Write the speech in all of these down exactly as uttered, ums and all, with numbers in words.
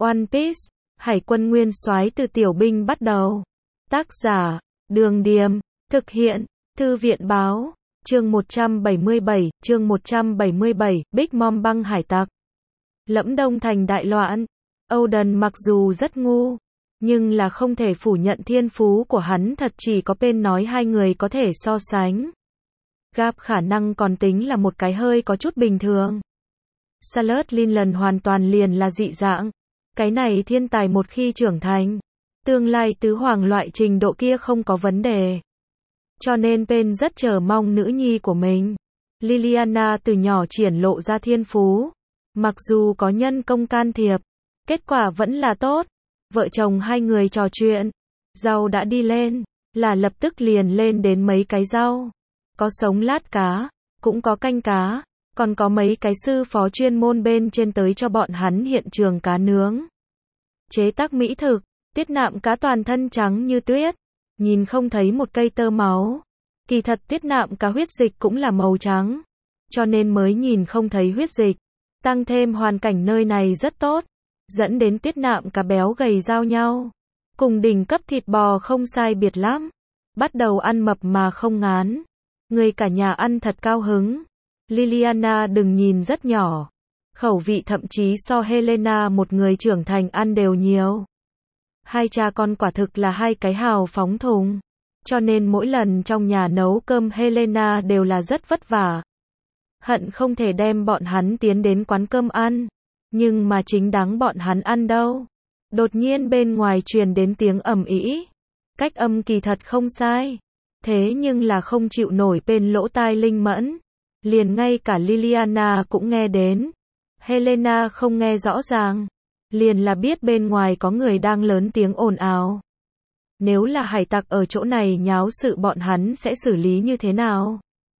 One Piece, Hải quân nguyên soái từ tiểu binh bắt đầu. Tác giả, Đường Điềm, thực hiện, Thư viện Báo, chương một trăm bảy mươi bảy, chương một trăm bảy mươi bảy, Big Mom băng hải tặc. Lẫm Đông thành đại loạn, Oden mặc dù rất ngu, nhưng là không thể phủ nhận thiên phú của hắn thật chỉ có Pain nói hai người có thể so sánh. Garp khả năng còn tính là một cái hơi có chút bình thường. Sailor Lincoln hoàn toàn liền là dị dạng. Cái này thiên tài một khi trưởng thành, tương lai tứ hoàng loại trình độ kia không có vấn đề. Cho nên Pain rất chờ mong nữ nhi của mình. Liliana từ nhỏ triển lộ ra thiên phú. Mặc dù có nhân công can thiệp, kết quả vẫn là tốt. Vợ chồng hai người trò chuyện. Rau đã đi lên, là lập tức liền lên đến mấy cái rau. Có sống lát cá, cũng có canh cá, còn có mấy cái sư phó chuyên môn bên trên tới cho bọn hắn hiện trường cá nướng. Chế tác mỹ thực, Tuyết Nạm cá toàn thân trắng như tuyết, nhìn không thấy một cây tơ máu. Kỳ thật Tuyết Nạm cá huyết dịch cũng là màu trắng, cho nên mới nhìn không thấy huyết dịch. Tăng thêm hoàn cảnh nơi này rất tốt, dẫn đến Tuyết Nạm cá béo gầy giao nhau, cùng đỉnh cấp thịt bò không sai biệt lắm. Bắt đầu ăn mập mà không ngán. Người cả nhà ăn thật cao hứng. Liliana đừng nhìn rất nhỏ, khẩu vị thậm chí so Helena một người trưởng thành ăn đều nhiều. Hai cha con quả thực là hai cái hào phóng thùng, cho nên mỗi lần trong nhà nấu cơm Helena đều là rất vất vả. Hận không thể đem bọn hắn tiến đến quán cơm ăn, nhưng mà chính đáng bọn hắn ăn đâu. Đột nhiên bên ngoài truyền đến tiếng ầm ĩ. Cách âm kỳ thật không sai, thế nhưng là không chịu nổi Pain lỗ tai linh mẫn. Liền ngay cả Liliana cũng nghe đến. Helena không nghe rõ ràng, liền là biết bên ngoài có người đang lớn tiếng ồn ào. Nếu là hải tặc ở chỗ này nháo sự bọn hắn sẽ xử lý như thế nào?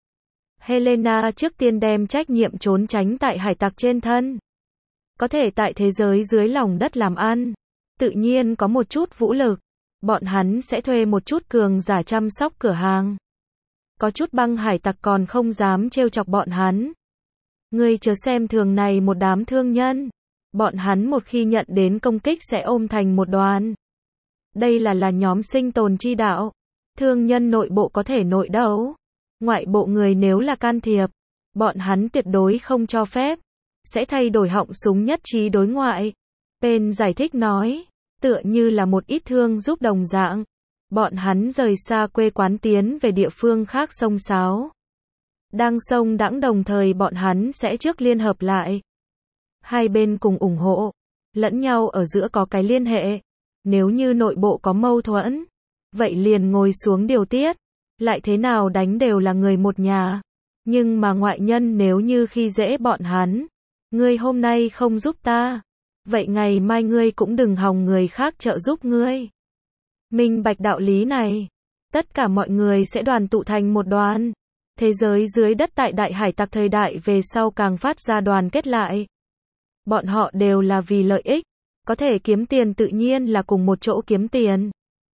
Helena trước tiên đem trách nhiệm trốn tránh tại hải tặc trên thân. Có thể tại thế giới dưới lòng đất làm ăn, tự nhiên có một chút vũ lực. Bọn hắn sẽ thuê một chút cường giả chăm sóc cửa hàng. Có chút băng hải tặc còn không dám trêu chọc bọn hắn. Ngươi chớ xem thường này một đám thương nhân. Bọn hắn một khi nhận đến công kích sẽ ôm thành một đoàn. Đây là là nhóm sinh tồn chi đạo. Thương nhân nội bộ có thể nội đấu. Ngoại bộ người nếu là can thiệp, bọn hắn tuyệt đối không cho phép. Sẽ thay đổi họng súng nhất trí đối ngoại. Pain giải thích nói, tựa như là một ít thương giúp đồng dạng. Bọn hắn rời xa quê quán tiến về địa phương khác xông xáo. Đang xông đãng đồng thời bọn hắn sẽ trước liên hợp lại. Hai bên cùng ủng hộ, lẫn nhau ở giữa có cái liên hệ. Nếu như nội bộ có mâu thuẫn, vậy liền ngồi xuống điều tiết. Lại thế nào đánh đều là người một nhà. Nhưng mà ngoại nhân nếu như khi dễ bọn hắn, ngươi hôm nay không giúp ta, vậy ngày mai ngươi cũng đừng hòng người khác trợ giúp ngươi. Minh bạch đạo lý này, tất cả mọi người sẽ đoàn tụ thành một đoàn. Thế giới dưới đất tại đại hải tặc thời đại về sau càng phát ra đoàn kết lại. Bọn họ đều là vì lợi ích, có thể kiếm tiền tự nhiên là cùng một chỗ kiếm tiền.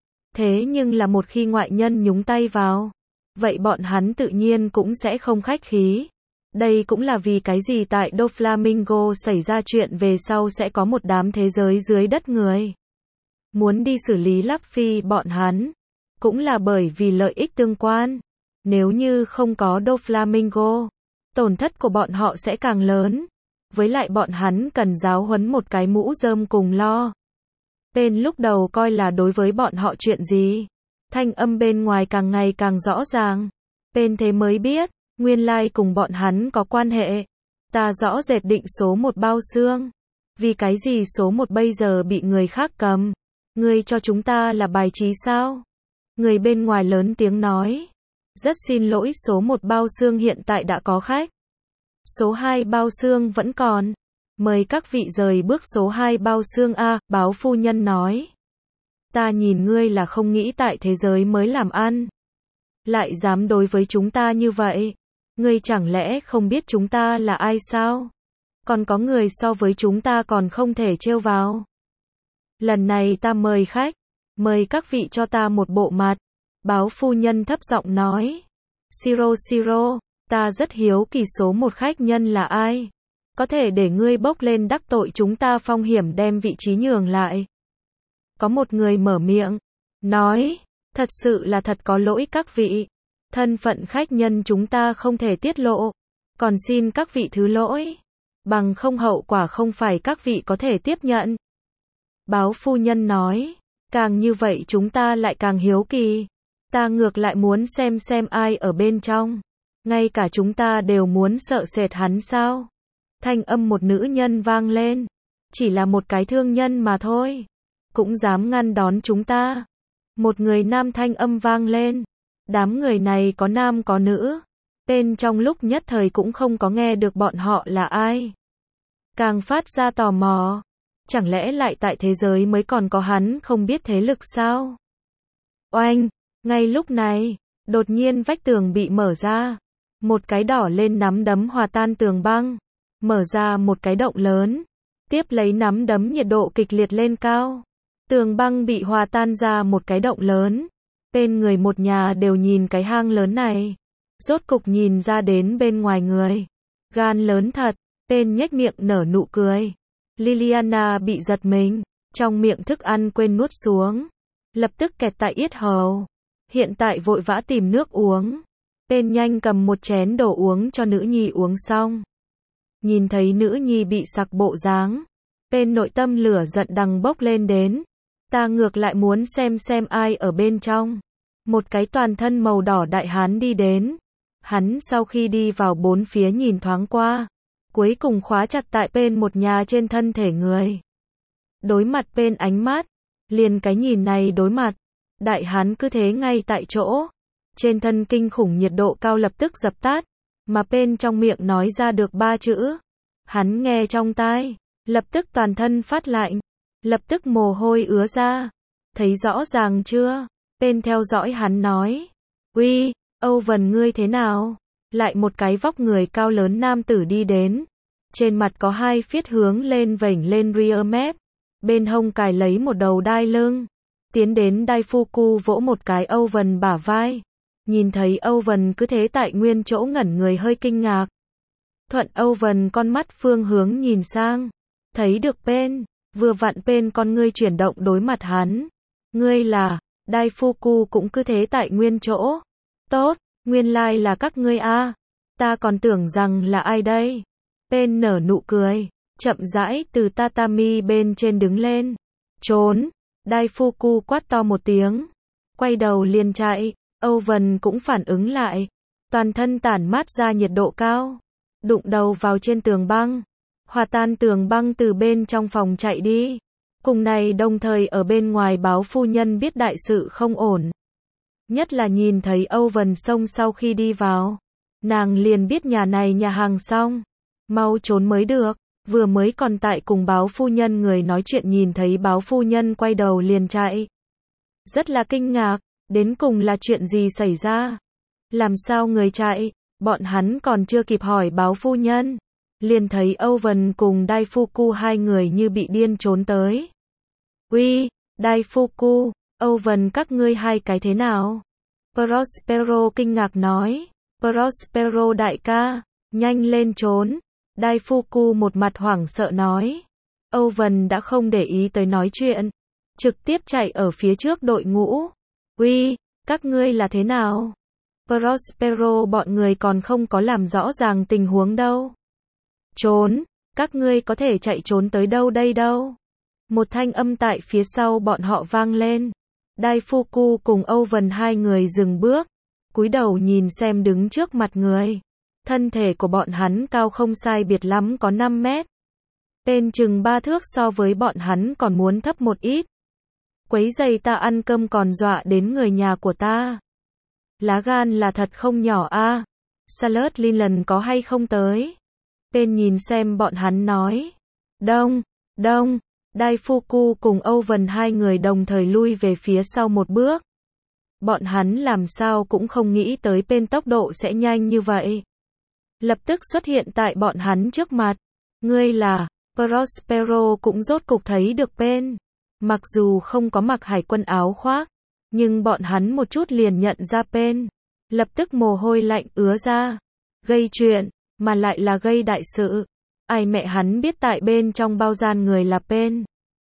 Thế nhưng là một khi ngoại nhân nhúng tay vào, vậy bọn hắn tự nhiên cũng sẽ không khách khí. Đây cũng là vì cái gì tại Doflamingo xảy ra chuyện về sau sẽ có một đám thế giới dưới đất người muốn đi xử lý Luffy bọn hắn, cũng là bởi vì lợi ích tương quan. Nếu như không có Doflamingo, tổn thất của bọn họ sẽ càng lớn. Với lại bọn hắn cần giáo huấn một cái mũ rơm cùng lo. Pain lúc đầu coi là đối với bọn họ chuyện gì. Thanh âm bên ngoài càng ngày càng rõ ràng. Pain thế mới biết, nguyên lai cùng bọn hắn có quan hệ. Ta rõ rệt định số một bao xương. Vì cái gì số một bây giờ bị người khác cầm? Ngươi cho chúng ta là bài trí sao? Người bên ngoài lớn tiếng nói. Rất xin lỗi số một bao xương hiện tại đã có khách. Số hai bao xương vẫn còn. Mời các vị rời bước số hai bao xương A, báo phu nhân nói. Ta nhìn ngươi là không nghĩ tại thế giới mới làm ăn. Lại dám đối với chúng ta như vậy. Ngươi chẳng lẽ không biết chúng ta là ai sao? Còn có người so với chúng ta còn không thể trêu vào. Lần này ta mời khách. Mời các vị cho ta một bộ mặt. Báo phu nhân thấp giọng nói. Siro Siro, ta rất hiếu kỳ số một khách nhân là ai? có thể để ngươi bốc lên đắc tội chúng ta phong hiểm đem vị trí nhường lại. Có một người mở miệng, nói, thật sự là thật có lỗi các vị. Thân phận khách nhân chúng ta không thể tiết lộ, còn xin các vị thứ lỗi, bằng không hậu quả không phải các vị có thể tiếp nhận. Báo phu nhân nói, càng như vậy chúng ta lại càng hiếu kỳ, ta ngược lại muốn xem xem ai ở bên trong, ngay cả chúng ta đều muốn sợ sệt hắn sao. Thanh âm một nữ nhân vang lên, chỉ là một cái thương nhân mà thôi, cũng dám ngăn đón chúng ta. Một người nam thanh âm vang lên, đám người này có nam có nữ, bên trong lúc nhất thời cũng không có nghe được bọn họ là ai. Càng phát ra tò mò, chẳng lẽ lại tại thế giới mới còn có hắn không biết thế lực sao? Oanh, ngay lúc này, đột nhiên vách tường bị mở ra, một cái đỏ lên nắm đấm hòa tan tường băng, mở ra một cái động lớn, tiếp lấy nắm đấm nhiệt độ kịch liệt lên cao. Tường băng bị hòa tan ra một cái động lớn, bên người một nhà đều nhìn cái hang lớn này, rốt cục nhìn ra đến bên ngoài người. Gan lớn thật, bên nhếch miệng nở nụ cười. Liliana bị giật mình, trong miệng thức ăn quên nuốt xuống, lập tức kẹt tại yết hầu. Hiện tại vội vã tìm nước uống, bên nhanh cầm một chén đồ uống cho nữ nhi uống xong. Nhìn thấy nữ nhi bị sặc bộ dáng, bên nội tâm lửa giận đằng bốc lên đến. Ta ngược lại muốn xem xem ai ở bên trong. Một cái toàn thân màu đỏ đại hán đi đến. Hắn sau khi đi vào bốn phía nhìn thoáng qua, cuối cùng khóa chặt tại bên một nhà trên thân thể người. Đối mặt bên ánh mắt, liền cái nhìn này đối mặt, đại hán cứ thế ngay tại chỗ. Trên thân kinh khủng nhiệt độ cao lập tức dập tắt, mà bên trong miệng nói ra được ba chữ. Hắn nghe trong tai, lập tức toàn thân phát lạnh. Lập tức mồ hôi ứa ra. Thấy rõ ràng chưa? Bên theo dõi hắn nói. Uy, Âu Vân ngươi thế nào? Lại một cái vóc người cao lớn nam tử đi đến. Trên mặt có hai phiết hướng lên vểnh lên rear mép. Bên hông cài lấy một đầu đai lưng. Tiến đến Daifuku vỗ một cái Âu Vân bả vai. Nhìn thấy Âu Vân cứ thế tại nguyên chỗ ngẩn người hơi kinh ngạc. Thuận Âu Vân con mắt phương hướng nhìn sang. Thấy được bên. Vừa vặn bên con ngươi chuyển động đối mặt hắn. Ngươi là, Daifuku cũng cứ thế tại nguyên chỗ. Tốt, nguyên lai like là các ngươi a. À. Ta còn tưởng rằng là ai đây. Bên nở nụ cười, chậm rãi từ tatami bên trên đứng lên. Trốn, Daifuku quát to một tiếng. Quay đầu liền chạy, Âu Vân cũng phản ứng lại. Toàn thân tản mát ra nhiệt độ cao. Đụng đầu vào trên tường băng. Hòa tan tường băng từ bên trong phòng chạy đi. Cùng này đồng thời ở bên ngoài báo phu nhân biết đại sự không ổn. Nhất là nhìn thấy Âu Vân Sông sau khi đi vào. Nàng liền biết nhà này nhà hàng xong. Mau trốn mới được. Vừa mới còn tại cùng báo phu nhân người nói chuyện nhìn thấy báo phu nhân quay đầu liền chạy. Rất là kinh ngạc. Đến cùng là chuyện gì xảy ra? Làm sao người chạy? Bọn hắn còn chưa kịp hỏi báo phu nhân. Liền thấy Âu Vân cùng Daifuku hai người như bị điên trốn tới. Uy, Daifuku, Âu Vân các ngươi hai cái thế nào? Prospero kinh ngạc nói. Prospero đại ca, nhanh lên trốn. Daifuku một mặt hoảng sợ nói. Âu Vân đã không để ý tới nói chuyện. Trực tiếp chạy ở phía trước đội ngũ. Uy, các ngươi là thế nào? Prospero bọn người còn không có làm rõ ràng tình huống đâu. Trốn, các ngươi có thể chạy trốn tới đâu đây đâu? Một thanh âm tại phía sau bọn họ vang lên. Daifuku cùng Âu Vân hai người dừng bước, cúi đầu nhìn xem đứng trước mặt người. Thân thể của bọn hắn cao không sai biệt lắm có năm mét. Bên chừng ba thước so với bọn hắn còn muốn thấp một ít. Quấy giày ta ăn cơm còn dọa đến người nhà của ta. Lá gan là thật không nhỏ a. À. Salad Lincoln có hay không tới? Bên nhìn xem bọn hắn nói. Đông, đông, Daifuku cùng Âu Vân hai người đồng thời lui về phía sau một bước. Bọn hắn làm sao cũng không nghĩ tới bên tốc độ sẽ nhanh như vậy. Lập tức xuất hiện tại bọn hắn trước mặt. Ngươi là, Prospero cũng rốt cục thấy được bên. Mặc dù không có mặc hải quân áo khoác, nhưng bọn hắn một chút liền nhận ra bên. Lập tức mồ hôi lạnh ứa ra. Gây chuyện, mà lại là gây đại sự. Ai mẹ hắn biết tại bên trong bao gian người là Pen.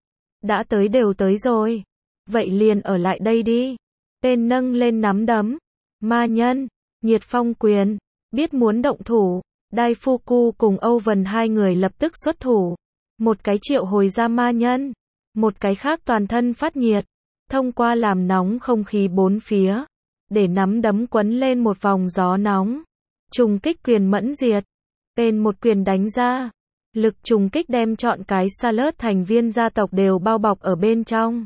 Đã tới đều tới rồi. Vậy liền ở lại đây đi. Pen nâng lên nắm đấm. Ma nhân, nhiệt phong quyền, biết muốn động thủ. Daifuku cùng Owen hai người lập tức xuất thủ. Một cái triệu hồi ra ma nhân. Một cái khác toàn thân phát nhiệt. Thông qua làm nóng không khí bốn phía. Để nắm đấm quấn lên một vòng gió nóng. Trùng kích quyền mẫn diệt. Pen một quyền đánh ra. Lực trùng kích đem trọn cái Salad thành viên gia tộc đều bao bọc ở bên trong.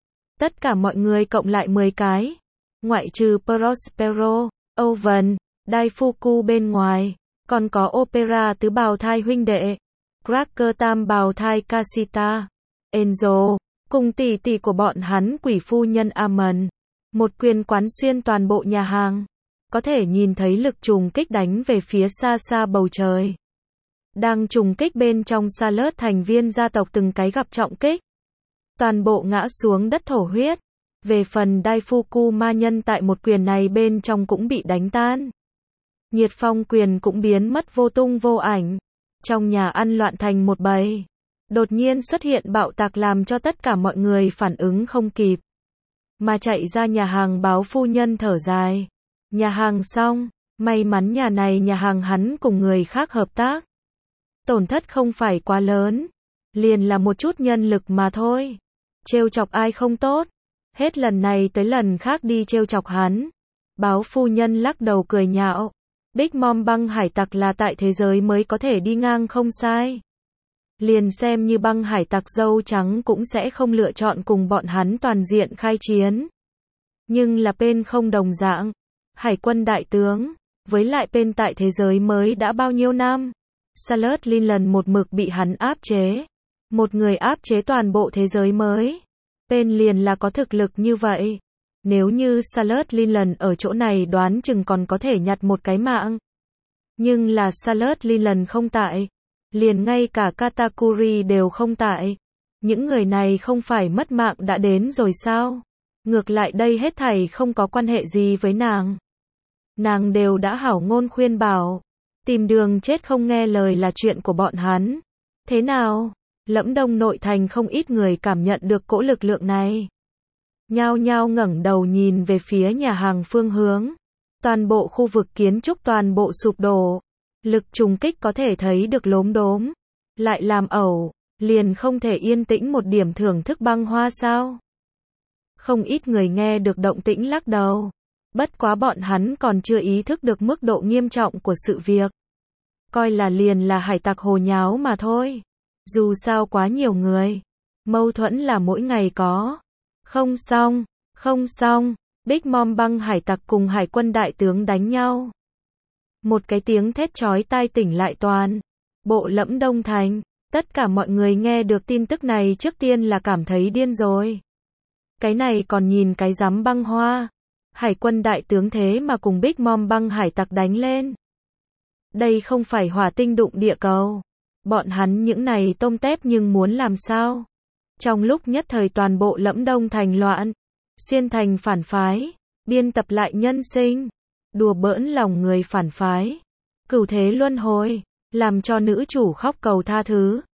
Tất cả mọi người cộng lại mười cái. Ngoại trừ Prospero, Owen, Daifuku bên ngoài. Còn có Opera tứ bào thai huynh đệ. Cracker tam bào thai Casita. Enzo. Cùng tỷ tỷ của bọn hắn quỷ phu nhân Amon. Một quyền quán xuyên toàn bộ nhà hàng. Có thể nhìn thấy lực trùng kích đánh về phía xa xa bầu trời. Đang trùng kích bên trong Salad thành viên gia tộc từng cái gặp trọng kích. Toàn bộ ngã xuống đất thổ huyết. Về phần Daifuku ma nhân tại một quyền này bên trong cũng bị đánh tan. Nhiệt phong quyền cũng biến mất vô tung vô ảnh. Trong nhà ăn loạn thành một bầy. Đột nhiên xuất hiện bạo tạc làm cho tất cả mọi người phản ứng không kịp. Mà chạy ra nhà hàng báo phu nhân thở dài. Nhà hàng xong, may mắn nhà này nhà hàng hắn cùng người khác hợp tác. Tổn thất không phải quá lớn, liền là một chút nhân lực mà thôi. Trêu chọc ai không tốt, hết lần này tới lần khác đi trêu chọc hắn. Báo phu nhân lắc đầu cười nhạo. Big Mom băng hải tặc là tại thế giới mới có thể đi ngang không sai. Liền xem như băng hải tặc dâu trắng cũng sẽ không lựa chọn cùng bọn hắn toàn diện khai chiến. Nhưng là Pen không đồng dạng. Hải quân đại tướng, với lại Pen tại thế giới mới đã bao nhiêu năm. Salad lần một mực bị hắn áp chế. Một người áp chế toàn bộ thế giới mới. Pen liền là có thực lực như vậy. Nếu như Salad lần ở chỗ này đoán chừng còn có thể nhặt một cái mạng. Nhưng là Salad lần không tại. Liền ngay cả Katakuri đều không tại. Những người này không phải mất mạng đã đến rồi sao? Ngược lại đây hết thảy không có quan hệ gì với nàng. Nàng đều đã hảo ngôn khuyên bảo. Tìm đường chết không nghe lời là chuyện của bọn hắn. Thế nào? Lẫm Đông nội thành không ít người cảm nhận được cỗ lực lượng này. Nhao nhao ngẩng đầu nhìn về phía nhà hàng phương hướng. Toàn bộ khu vực kiến trúc toàn bộ sụp đổ. Lực trùng kích có thể thấy được lốm đốm. Lại làm ẩu, liền không thể yên tĩnh một điểm thưởng thức băng hoa sao? Không ít người nghe được động tĩnh lắc đầu. Bất quá bọn hắn còn chưa ý thức được mức độ nghiêm trọng của sự việc. Coi là liền là hải tặc hồ nháo mà thôi. Dù sao quá nhiều người. Mâu thuẫn là mỗi ngày có. Không xong, không xong. Big Mom băng hải tặc cùng hải quân đại tướng đánh nhau. Một cái tiếng thét chói tai tỉnh lại toàn bộ Lẫm Đông thành. Tất cả mọi người nghe được tin tức này trước tiên là cảm thấy điên rồi. Cái này còn nhìn cái rắm băng hoa. Hải quân đại tướng thế mà cùng Big Mom băng hải tặc đánh lên. Đây không phải hỏa tinh đụng địa cầu. Bọn hắn những này tôm tép nhưng muốn làm sao? Trong lúc nhất thời toàn bộ Lẫm Đông thành loạn. Xuyên thành phản phái. Biên tập lại nhân sinh. Đùa bỡn lòng người phản phái. Cửu thế luân hồi. Làm cho nữ chủ khóc cầu tha thứ.